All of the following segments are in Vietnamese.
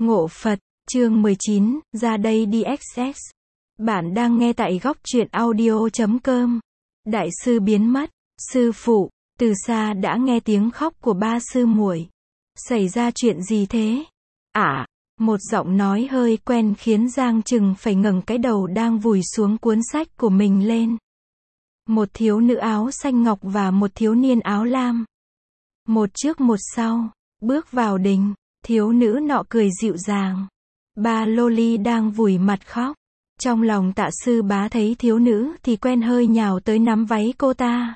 Ngộ Phật, chương 19, ra đây đi XX. Bạn đang nghe tại góc truyện audio.com. Đại sư biến mất, sư phụ, từ xa đã nghe tiếng khóc của ba sư muội. Xảy ra chuyện gì thế? Một giọng nói hơi quen khiến Giang Trừng phải ngẩng cái đầu đang vùi xuống cuốn sách của mình lên. Một thiếu nữ áo xanh ngọc và một thiếu niên áo lam. Một trước một sau, bước vào đình, thiếu nữ nọ cười dịu dàng. Ba loli đang vùi mặt khóc. Trong lòng Tạ Sư Bá thấy thiếu nữ thì quen hơi nhào tới nắm váy cô ta.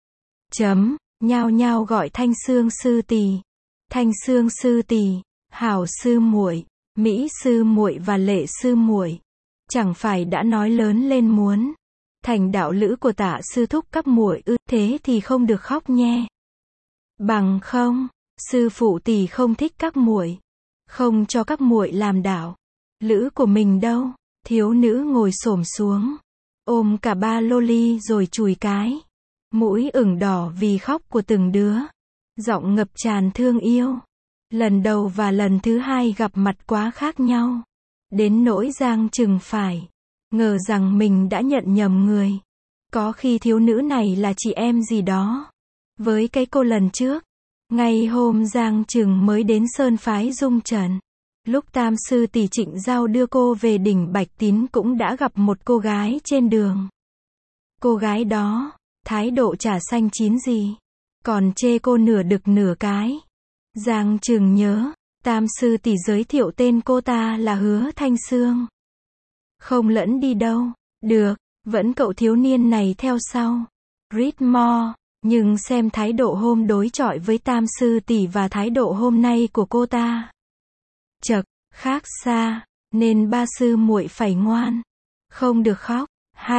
Nhao nhao gọi Thanh Xương sư tỷ. Thanh Xương sư tỷ, Hảo sư muội, Mỹ sư muội và Lệ sư muội. Chẳng phải đã nói lớn lên muốn thành đạo lữ của Tạ sư thúc các muội ư? Thế thì không được khóc nhé. Bằng không, sư phụ tỷ không thích các muội, không cho các muội làm đạo lữ của mình đâu. Thiếu nữ ngồi xổm xuống, ôm cả ba loli rồi chùi cái mũi ửng đỏ vì khóc của từng đứa. Giọng ngập tràn thương yêu. Lần đầu và lần thứ hai gặp mặt quá khác nhau, đến nỗi Giang Trừng phải ngờ rằng mình đã nhận nhầm người. Có khi thiếu nữ này là chị em gì đó với cái cô lần trước. Ngay hôm Giang Trừng mới đến Sơn phái Dung Trần, lúc Tam sư tỷ Trịnh Giao đưa cô về đỉnh Bạch Tín cũng đã gặp một cô gái trên đường. Cô gái đó, thái độ chả xanh chín gì, còn chê cô nửa đực nửa cái. Giang Trừng nhớ, Tam sư tỷ giới thiệu tên cô ta là Hứa Thanh Xương. Không lẫn đi đâu, được, vẫn cậu thiếu niên này theo sau. Read more. Nhưng xem thái độ hôm đối chọi với Tam sư tỷ và thái độ hôm nay của cô ta, chậc, khác xa, nên ba sư muội phải ngoan, không được khóc.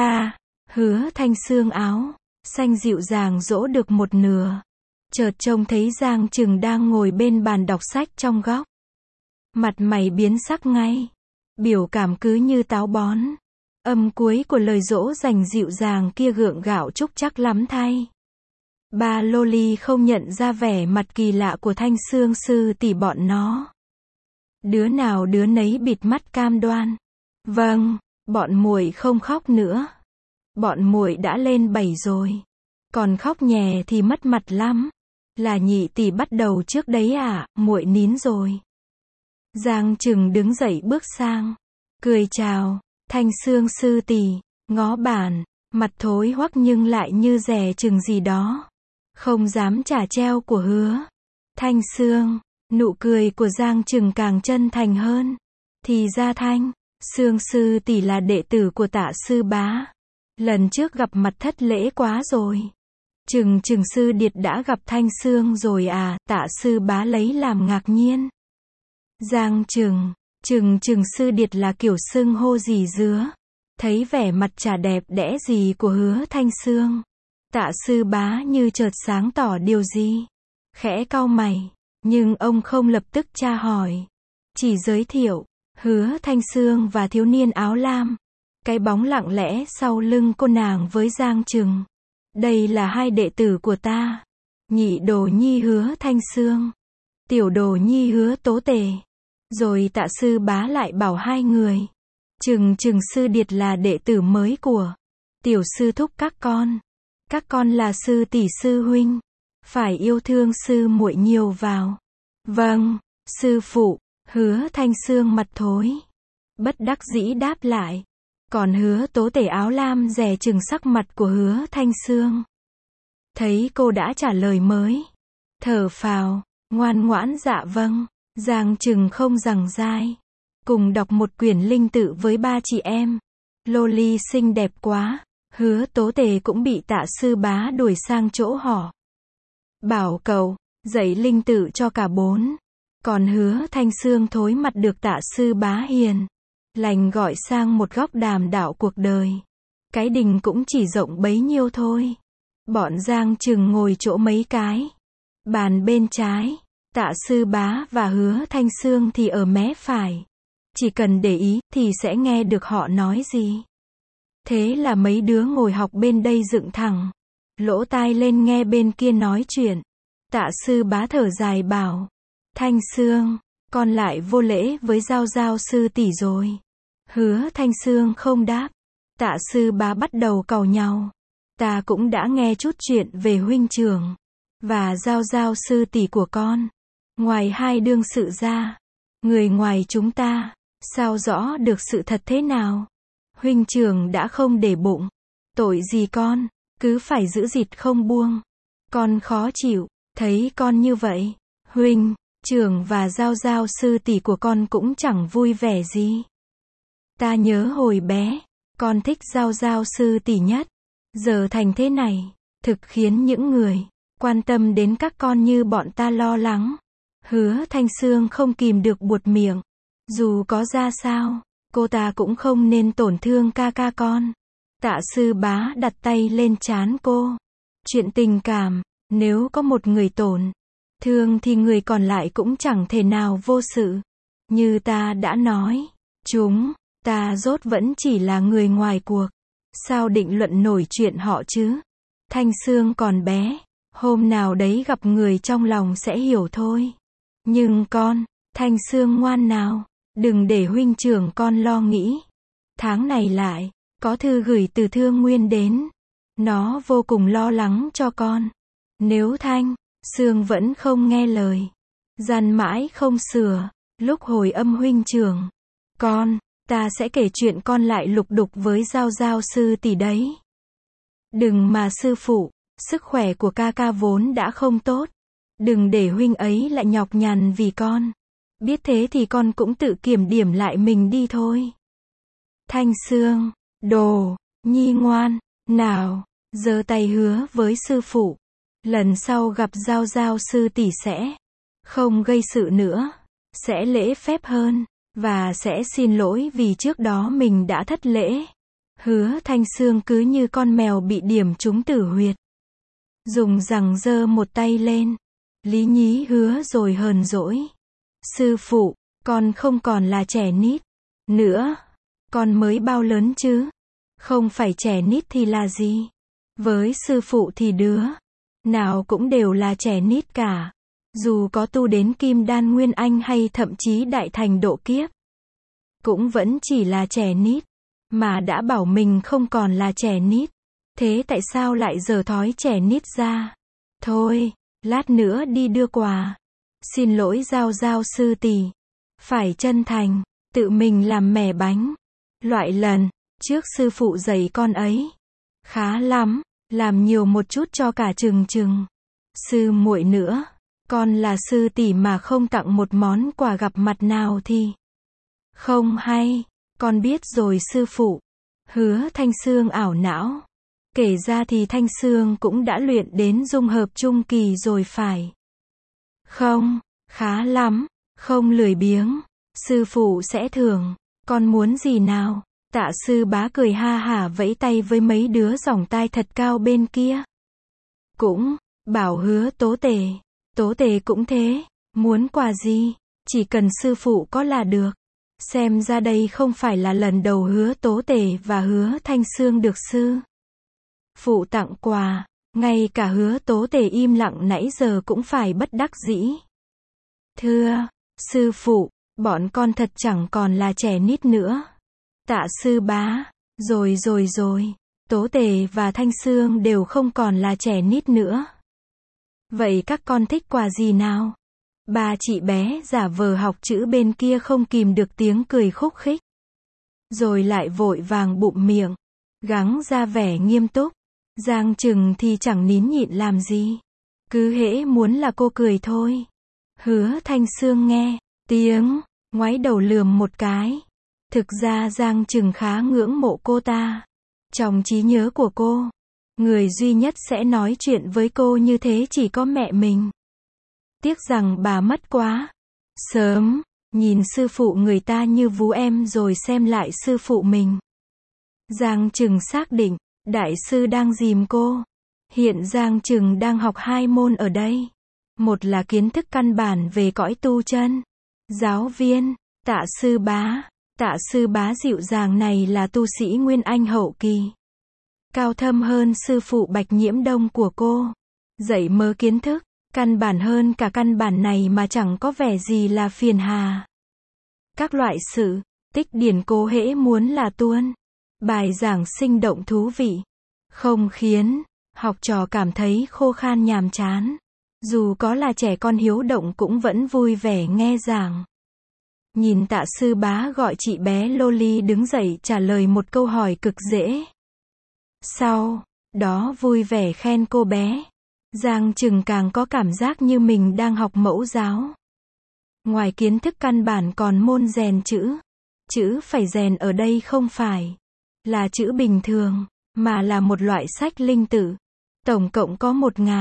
Hứa Thanh Xương áo xanh dịu dàng dỗ được một nửa, chợt trông thấy Giang Trừng đang ngồi bên bàn đọc sách trong góc. Mặt mày biến sắc ngay, biểu cảm cứ như táo bón. Âm cuối của lời dỗ dành dịu dàng kia gượng gạo trúc chắc lắm thay. Ba loli không nhận ra vẻ mặt kỳ lạ của Thanh Xương sư tỷ bọn nó. Đứa nào đứa nấy bịt mắt cam đoan. Vâng, bọn muội không khóc nữa. Bọn muội đã lên 7 rồi. Còn khóc nhè thì mất mặt lắm. Là nhị tỷ bắt đầu trước đấy à? Muội nín rồi. Giang Trừng đứng dậy bước sang, cười chào. Thanh Xương sư tỷ, ngó bản, mặt thối hoắc nhưng lại như dè chừng gì đó. Không dám trả treo của Hứa Thanh Xương. Nụ cười của Giang Trừng càng chân thành hơn. Thì ra Thanh Xương sư tỷ là đệ tử của Tạ Sư Bá. Lần trước gặp mặt thất lễ quá rồi. Trừng sư điệt đã gặp Thanh Xương rồi à? Tạ Sư Bá lấy làm ngạc nhiên. Giang Trừng sư điệt là kiểu xưng hô gì dứa. Thấy vẻ mặt chả đẹp đẽ gì của Hứa Thanh Xương, Tạ Sư Bá như chợt sáng tỏ điều gì. Khẽ cau mày, nhưng ông không lập tức tra hỏi. Chỉ giới thiệu, Hứa Thanh Xương và thiếu niên áo lam. Cái bóng lặng lẽ sau lưng cô nàng với Giang Trừng. Đây là hai đệ tử của ta. Nhị đồ nhi Hứa Thanh Xương, tiểu đồ nhi Hứa Tố Tề. Rồi Tạ Sư Bá lại bảo hai người. Trừng sư điệt là đệ tử mới của tiểu sư thúc các con. Các con là sư tỷ sư huynh, phải yêu thương sư muội nhiều vào. Vâng, sư phụ. Hứa Thanh Xương mặt thối, bất đắc dĩ đáp lại. Còn Hứa Tố Tể áo lam dè chừng sắc mặt của Hứa Thanh Xương. Thấy cô đã trả lời mới, thở phào, ngoan ngoãn dạ vâng. Giang Trừng không giằng dai, cùng đọc một quyển linh tự với ba chị em. Loli xinh đẹp quá. Hứa Tố Tề cũng bị Tạ Sư Bá đuổi sang chỗ họ. Bảo cậu dạy linh tự cho cả bốn. Còn Hứa Thanh Xương thối mặt được Tạ Sư Bá hiền lành gọi sang một góc đàm đạo cuộc đời. Cái đình cũng chỉ rộng bấy nhiêu thôi. Bọn Giang Trừng ngồi chỗ mấy cái bàn bên trái, Tạ Sư Bá và Hứa Thanh Xương thì ở mé phải. Chỉ cần để ý thì sẽ nghe được họ nói gì. Thế là mấy đứa ngồi học bên đây dựng thẳng lỗ tai lên nghe bên kia nói chuyện. Tạ Sư Bá thở dài bảo, Thanh Xương, con lại vô lễ với Giao Giao sư tỷ rồi. Hứa Thanh Sương không đáp. Tạ sư bá bắt đầu càu nhàu. Ta cũng đã nghe chút chuyện về huynh trưởng và Giao Giao sư tỷ của con. Ngoài hai đương sự ra, người ngoài chúng ta, sao rõ được sự thật thế nào? Huynh trưởng đã không để bụng. Tội gì con, cứ phải giữ dịt không buông. Con khó chịu, thấy con như vậy. Huynh trưởng và Giao Giao sư tỷ của con cũng chẳng vui vẻ gì. Ta nhớ hồi bé, con thích Giao Giao sư tỷ nhất. Giờ thành thế này, thực khiến những người quan tâm đến các con như bọn ta lo lắng. Hứa Thanh Sương không kìm được buột miệng. Dù có ra sao, cô ta cũng không nên tổn thương ca ca con. Tạ sư bá đặt tay lên trán cô. Chuyện tình cảm, nếu có một người tổn thương thì người còn lại cũng chẳng thể nào vô sự. Như ta đã nói, chúng ta rốt vẫn chỉ là người ngoài cuộc. Sao định luận nổi chuyện họ chứ? Thanh Sương còn bé, hôm nào đấy gặp người trong lòng sẽ hiểu thôi. Nhưng con, Thanh Sương ngoan nào, đừng để huynh trưởng con lo nghĩ. Tháng này lại, có thư gửi từ Thương Nguyên đến. Nó vô cùng lo lắng cho con. Nếu Thanh Sương vẫn không nghe lời, dằn mãi không sửa, lúc hồi âm huynh trưởng, ta sẽ kể chuyện con lại lục đục với Giao Giao sư tỷ đấy. Đừng mà sư phụ, sức khỏe của ca ca vốn đã không tốt. Đừng để huynh ấy lại nhọc nhằn vì con. Biết thế thì con cũng tự kiểm điểm lại mình đi thôi. Thanh Sương, đồ, nhi ngoan, nào, giơ tay hứa với sư phụ. Lần sau gặp Giao Giao sư tỷ sẽ không gây sự nữa, sẽ lễ phép hơn, và sẽ xin lỗi vì trước đó mình đã thất lễ. Hứa Thanh Sương cứ như con mèo bị điểm trúng tử huyệt. Dùng rằng giơ một tay lên. Lý nhí hứa rồi hờn dỗi. Sư phụ, con không còn là trẻ nít nữa. Con mới bao lớn chứ? Không phải trẻ nít thì là gì? Với sư phụ thì đứa nào cũng đều là trẻ nít cả. Dù có tu đến Kim Đan Nguyên Anh hay thậm chí đại thành độ kiếp, cũng vẫn chỉ là trẻ nít. Mà đã bảo mình không còn là trẻ nít. Thế tại sao lại giở thói trẻ nít ra? Thôi, lát nữa đi đưa quà. Xin lỗi Giao Giao sư tỷ. Phải chân thành, tự mình làm mẻ bánh. Loại lần trước sư phụ dạy con ấy. Khá lắm, làm nhiều một chút cho cả chừng. Sư muội nữa, con là sư tỷ mà không tặng một món quà gặp mặt nào thì không hay. Con biết rồi sư phụ. Hứa Thanh Sương ảo não. Kể ra thì Thanh Sương cũng đã luyện đến dung hợp trung kỳ rồi phải không? Khá lắm, không lười biếng. Sư phụ sẽ thưởng. Con muốn gì nào? Tạ sư bá cười ha hả vẫy tay với mấy đứa giỏng tai thật cao bên kia. Cũng bảo hứa Tố Tề. Tố Tề cũng thế. Muốn quà gì? Chỉ cần sư phụ có là được. Xem ra đây không phải là lần đầu hứa Tố Tề và hứa Thanh Sương được sư phụ tặng quà. Ngay cả hứa Tố Tề im lặng nãy giờ cũng phải bất đắc dĩ. Thưa sư phụ, bọn con thật chẳng còn là trẻ nít nữa. Tạ sư bá, rồi. Tố Tề và Thanh Sương đều không còn là trẻ nít nữa. Vậy các con thích quà gì nào? Ba chị bé giả vờ học chữ bên kia không kìm được tiếng cười khúc khích. Rồi lại vội vàng bụm miệng, gắng ra vẻ nghiêm túc. Giang Trừng thì chẳng nín nhịn làm gì. Cứ hễ muốn là cô cười thôi. Hứa Thanh Sương nghe tiếng, ngoái đầu lườm một cái. Thực ra Giang Trừng khá ngưỡng mộ cô ta. Trong trí nhớ của cô, người duy nhất sẽ nói chuyện với cô như thế chỉ có mẹ mình. Tiếc rằng bà mất quá sớm. Nhìn sư phụ người ta như vú em rồi xem lại sư phụ mình. Giang Trừng xác định, đại sư đang dìm cô. Hiện Giang Trừng đang học 2 môn ở đây. Một là kiến thức căn bản về cõi tu chân. Giáo viên, Tạ sư bá. Tạ sư bá dịu dàng này là tu sĩ Nguyên Anh hậu kỳ. Cao thâm hơn sư phụ Bạch Nhiễm Đông của cô. Dạy mớ kiến thức, Căn bản hơn cả căn bản này mà chẳng có vẻ gì là phiền hà. Các loại sự tích điển cố hễ muốn là tuôn. Bài giảng sinh động thú vị. Không khiến học trò cảm thấy khô khan nhàm chán. Dù có là trẻ con hiếu động cũng vẫn vui vẻ nghe giảng. Nhìn Tạ sư bá gọi chị bé Loli đứng dậy trả lời một câu hỏi cực dễ. Sau đó vui vẻ khen cô bé. Giang Trừng càng có cảm giác như mình đang học mẫu giáo. Ngoài kiến thức căn bản còn môn rèn chữ. Chữ phải rèn ở đây không phải là chữ bình thường, mà là một loại sách linh tự. Tổng cộng có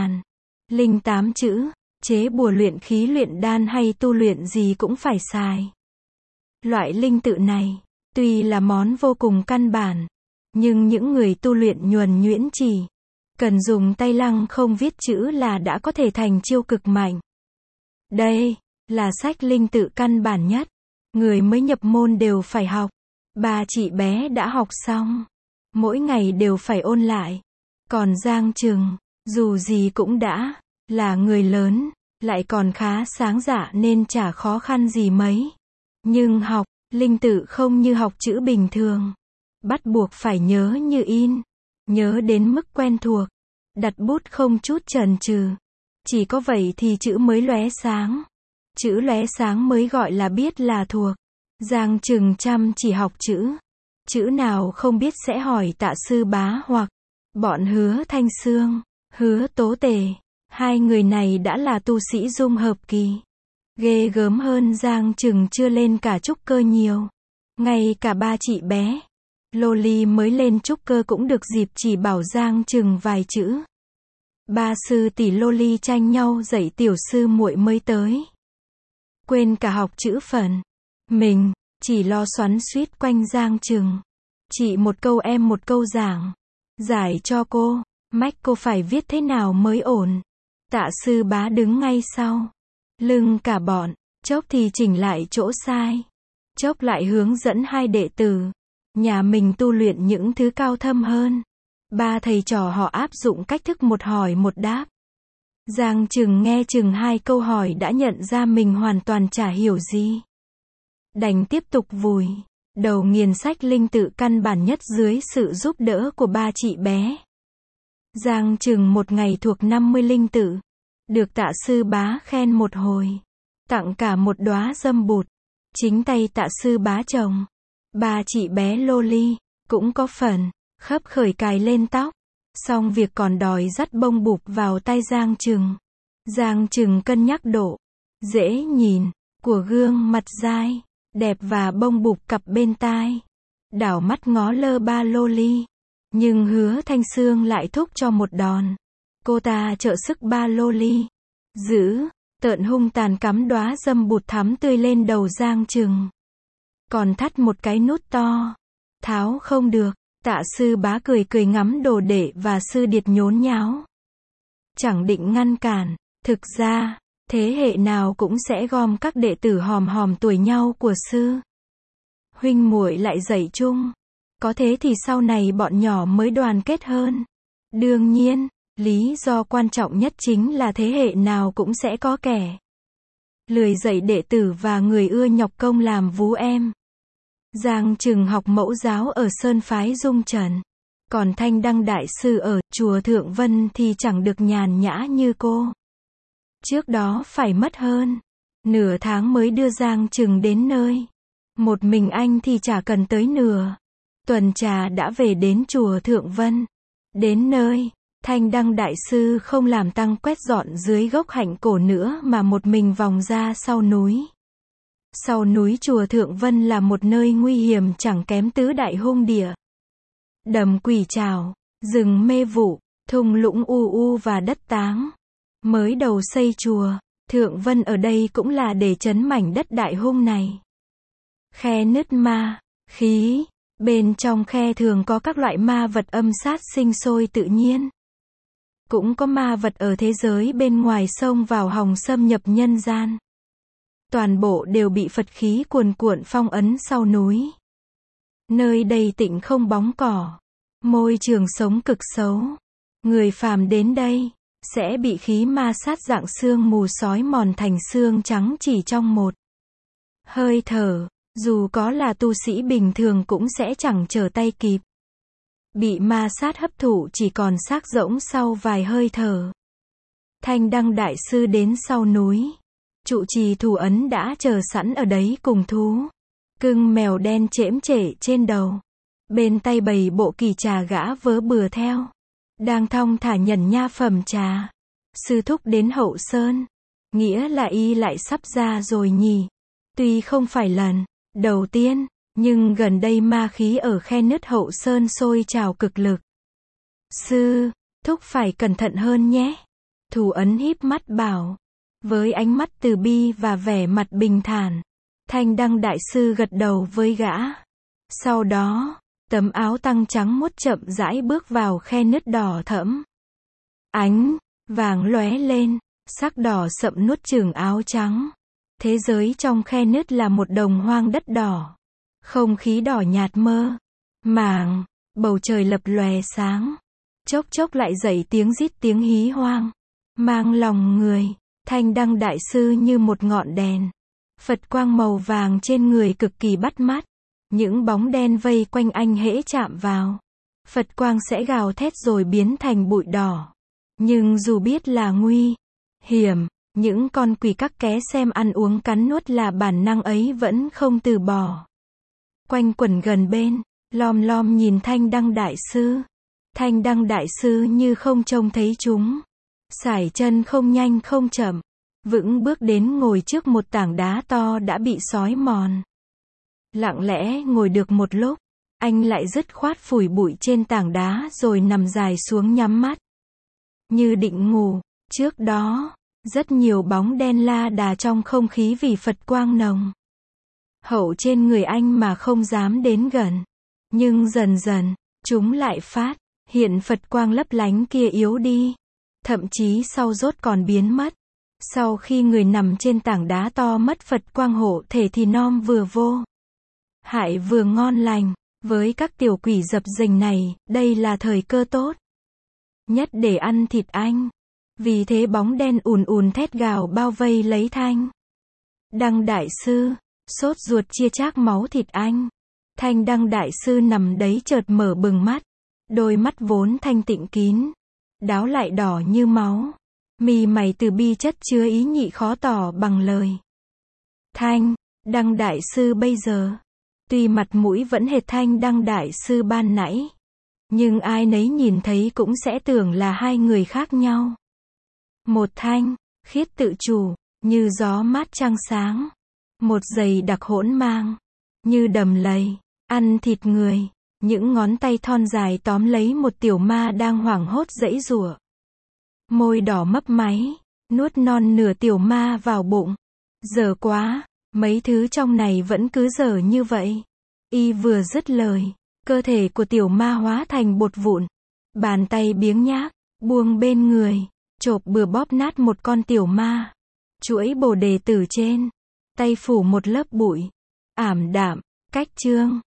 1008 chữ, chế bùa luyện khí luyện đan hay tu luyện gì cũng phải xài. Loại linh tự này, tuy là món vô cùng căn bản, nhưng những người tu luyện nhuần nhuyễn chỉ cần dùng tay lăng không viết chữ là đã có thể thành chiêu cực mạnh. Đây là sách linh tự căn bản nhất, người mới nhập môn đều phải học. Ba chị bé đã học xong, mỗi ngày đều phải ôn lại. Còn Giang Trừng, dù gì cũng đã là người lớn, lại còn khá sáng dạ nên chả khó khăn gì mấy. Nhưng học linh tự không như học chữ bình thường, bắt buộc phải nhớ như in, nhớ đến mức quen thuộc, đặt bút không chút chần chừ. Chỉ có vậy thì chữ mới lóe sáng. Chữ lóe sáng mới gọi là biết là thuộc. Giang Trừng chăm chỉ học chữ. Chữ nào không biết sẽ hỏi Tạ sư bá hoặc bọn Hứa Thanh Sương, Hứa Tố Tề. Hai người này đã là tu sĩ dung hợp kỳ. Ghê gớm hơn Giang Trừng chưa lên cả trúc cơ nhiều. Ngay cả ba chị bé Loli mới lên trúc cơ cũng được dịp chỉ bảo Giang Trừng vài chữ. Ba sư tỷ Loli tranh nhau dạy tiểu sư muội mới tới. Quên cả học chữ phần. Mình chỉ lo xoắn xuýt quanh Giang Trừng. Chị một câu em một câu giảng. Giải cho cô, mách cô phải viết thế nào mới ổn. Tạ sư bá đứng ngay sau lưng cả bọn, chốc thì chỉnh lại chỗ sai, chốc lại hướng dẫn hai đệ tử nhà mình tu luyện những thứ cao thâm hơn. Ba thầy trò họ áp dụng cách thức một hỏi một đáp. Giang Trừng nghe chừng hai câu hỏi đã nhận ra mình hoàn toàn chả hiểu gì. Đành tiếp tục vùi đầu nghiền sách linh tự căn bản nhất dưới sự giúp đỡ của ba chị bé. Giang Trừng một ngày thuộc 50 linh tự, được Tạ sư bá khen một hồi, tặng cả một đóa dâm bụt, chính tay Tạ sư bá chồng. Ba chị bé Loli cũng có phần khấp khởi cài lên tóc, xong việc còn đòi dắt bông bụp vào tay Giang Trừng. Giang Trừng cân nhắc độ dễ nhìn của gương mặt dai đẹp và bông bụp cặp bên tai, đảo mắt ngó lơ ba Loli, nhưng Hứa Thanh Sương lại thúc cho một đòn. Cô ta trợ sức ba Loli, giữ tợn hung tàn cắm đóa dâm bụt thắm tươi lên đầu Giang Trừng, còn thắt một cái nút to, tháo không được. Tạ sư bá cười cười ngắm đồ đệ và sư điệt nhốn nháo, chẳng định ngăn cản. Thực ra thế hệ nào cũng sẽ gom các đệ tử hòm hòm tuổi nhau của sư huynh muội lại dạy chung, có thế thì sau này bọn nhỏ mới đoàn kết hơn. Đương nhiên, lý do quan trọng nhất chính là thế hệ nào cũng sẽ có kẻ lười dạy đệ tử và người ưa nhọc công làm vú em. Giang Trừng học mẫu giáo ở Sơn phái Dung Trần, còn Thanh Đăng đại sư ở chùa Thượng Vân thì chẳng được nhàn nhã như cô. Trước đó phải mất hơn nửa tháng mới đưa Giang Trừng đến nơi. Một mình anh thì chả cần tới nửa tuần trà đã về đến chùa Thượng Vân. Đến nơi, Thanh Đăng đại sư không làm tăng quét dọn dưới gốc hạnh cổ nữa mà một mình vòng ra sau núi. Sau núi chùa Thượng Vân là một nơi nguy hiểm chẳng kém tứ đại hung địa. Đầm quỷ trảo, rừng mê vụ, thung lũng u u và đất táng. Mới đầu xây chùa Thượng Vân ở đây cũng là để trấn mảnh đất đại hung này. Khe nứt ma khí, bên trong khe thường có các loại ma vật âm sát sinh sôi tự nhiên. Cũng có ma vật ở thế giới bên ngoài xông vào hòng xâm nhập nhân gian. Toàn bộ đều bị Phật khí cuồn cuộn phong ấn sau núi. Nơi đây tịnh không bóng cỏ, môi trường sống cực xấu. Người phàm đến đây sẽ bị khí ma sát dạng sương mù xói mòn thành xương trắng chỉ trong một hơi thở, dù có là tu sĩ bình thường cũng sẽ chẳng trở tay kịp. Bị ma sát hấp thụ chỉ còn xác rỗng sau vài hơi thở. Thanh Đăng Đại Sư đến sau núi. Trụ trì thủ ấn đã chờ sẵn ở đấy cùng thú cưng mèo đen chễm chệ trên đầu. Bên tay bày bộ kỳ trà gã vớ bừa theo. Đang thong thả nhẩn nha phẩm trà. Sư thúc đến Hậu Sơn. Nghĩa là y lại sắp ra rồi nhỉ. Tuy không phải lần đầu tiên, nhưng gần đây ma khí ở khe nứt Hậu Sơn sôi trào cực lực. Sư thúc phải cẩn thận hơn nhé. Thủ ấn híp mắt bảo. Với ánh mắt từ bi và vẻ mặt bình thản, Thanh Đăng Đại Sư gật đầu với gã. Sau đó, tấm áo tăng trắng muốt chậm rãi bước vào khe nứt đỏ thẫm. Ánh vàng lóe lên, sắc đỏ sậm nuốt chửng áo trắng. Thế giới trong khe nứt là một đồng hoang đất đỏ. Không khí đỏ nhạt mơ màng, bầu trời lập lòe sáng. Chốc chốc lại dậy tiếng rít tiếng hí hoang, mang lòng người. Thanh Đăng Đại Sư như một ngọn đèn. Phật quang màu vàng trên người cực kỳ bắt mắt. Những bóng đen vây quanh anh hễ chạm vào. Phật quang sẽ gào thét rồi biến thành bụi đỏ. Nhưng dù biết là nguy hiểm, những con quỷ các ké xem ăn uống cắn nuốt là bản năng ấy vẫn không từ bỏ. Quanh quẩn gần bên, lom lom nhìn Thanh Đăng Đại Sư. Thanh Đăng Đại Sư như không trông thấy chúng. Sải chân không nhanh không chậm, vững bước đến ngồi trước một tảng đá to đã bị xói mòn. Lặng lẽ ngồi được một lúc, anh lại dứt khoát phủi bụi trên tảng đá rồi nằm dài xuống nhắm mắt. Như định ngủ, trước đó, rất nhiều bóng đen la đà trong không khí vì Phật quang nồng hậu trên người anh mà không dám đến gần. Nhưng dần dần, chúng lại phát hiện Phật quang lấp lánh kia yếu đi. Thậm chí sau rốt còn biến mất. Sau khi người nằm trên tảng đá to mất Phật quang hộ thể thì nom vừa vô hại vừa ngon lành. Với các tiểu quỷ dập dềnh này, đây là thời cơ tốt nhất để ăn thịt anh. Vì thế bóng đen ùn ùn thét gào bao vây lấy Thanh Đăng Đại Sư, sốt ruột chia chác máu thịt anh. Thanh Đăng Đại Sư nằm đấy chợt mở bừng mắt. Đôi mắt vốn thanh tịnh kín, đáo lại đỏ như máu. Mi mày từ bi chất chứa ý nhị khó tỏ bằng lời. Thanh Đăng Đại Sư bây giờ, tuy mặt mũi vẫn hệt Thanh Đăng Đại Sư ban nãy, nhưng ai nấy nhìn thấy cũng sẽ tưởng là hai người khác nhau. Một thanh khiết tự chủ, như gió mát trăng sáng. Một dày đặc hỗn mang, như đầm lầy, ăn thịt người. Những ngón tay thon dài tóm lấy một tiểu ma đang hoảng hốt giãy giụa. Môi đỏ mấp máy, nuốt non nửa tiểu ma vào bụng. Dở quá, mấy thứ trong này vẫn cứ dở như vậy. Y vừa dứt lời, cơ thể của tiểu ma hóa thành bột vụn. Bàn tay biếng nhác, buông bên người, chộp bừa bóp nát một con tiểu ma. Chuỗi bồ đề tử trên tay phủ một lớp bụi ảm đạm, cách chương.